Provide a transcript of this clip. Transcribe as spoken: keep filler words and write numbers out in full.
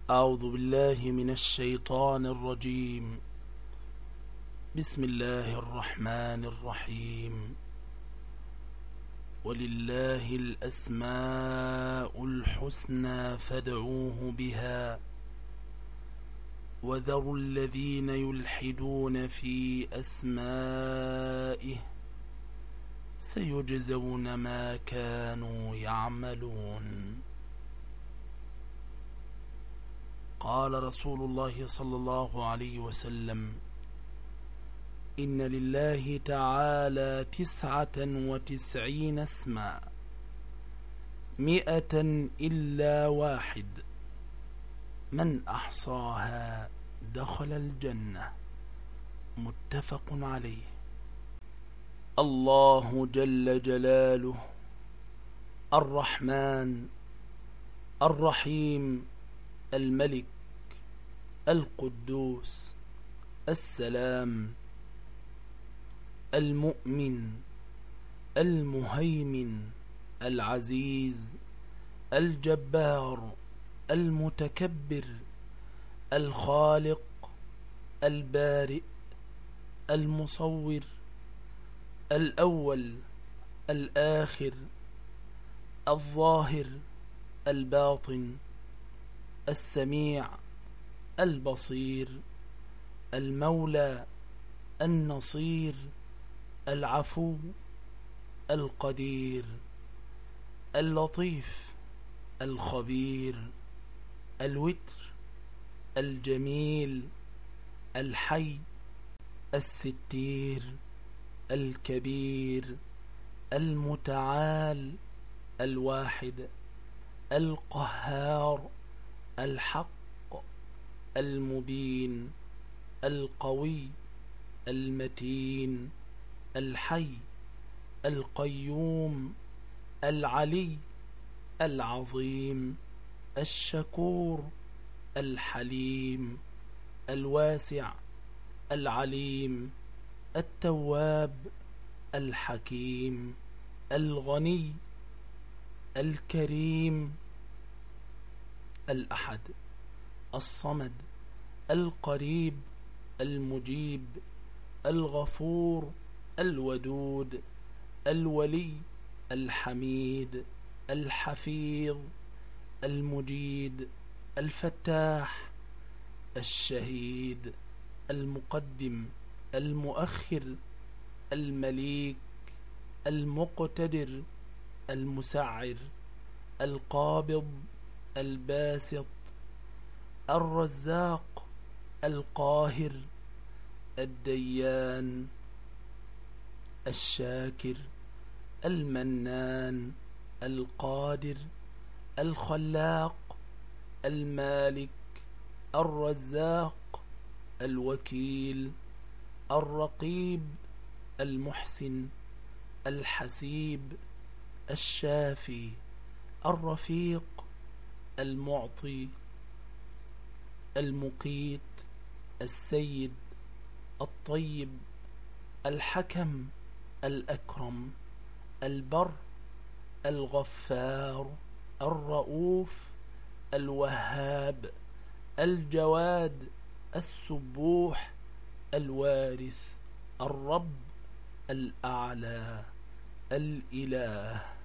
أعوذ بالله من الشيطان الرجيم. بسم الله الرحمن الرحيم. ولله الأسماء الحسنى فادعوه بها وذروا الذين يلحدون في أسمائه سيجزون ما كانوا يعملون. قال رسول الله صلى الله عليه وسلم: إن لله تعالى تسعة وتسعين اسما مئة إلا واحد من أحصاها دخل الجنة. متفق عليه. الله جل جلاله الرحمن الرحيم الملك القدوس السلام المؤمن المهيمن العزيز الجبار المتكبر الخالق البارئ المصور الأول الآخر الظاهر الباطن السميع البصير المولى النصير العفو القدير اللطيف الخبير الوتر الجميل الحي الستير الكبير المتعال الواحد القهار الحق المبين القوي المتين الحي القيوم العلي العظيم الشكور الحليم الواسع العليم التواب الحكيم الغني الكريم الأحد الصمد القريب المجيب الغفور الودود الولي الحميد الحفيظ المجيد الفتاح الشهيد المقدم المؤخر المليك المقتدر المسعر القابض الباسط الرزاق القاهر الديان الشاكر المنان القادر الخلاق المالك الرزاق الوكيل الرقيب المحسن الحسيب الشافي الرفيق المعطي المقيت السيد الطيب الحكم الأكرم البر الغفار الرؤوف الوهاب الجواد السبوح الوارث الرب الأعلى الإله.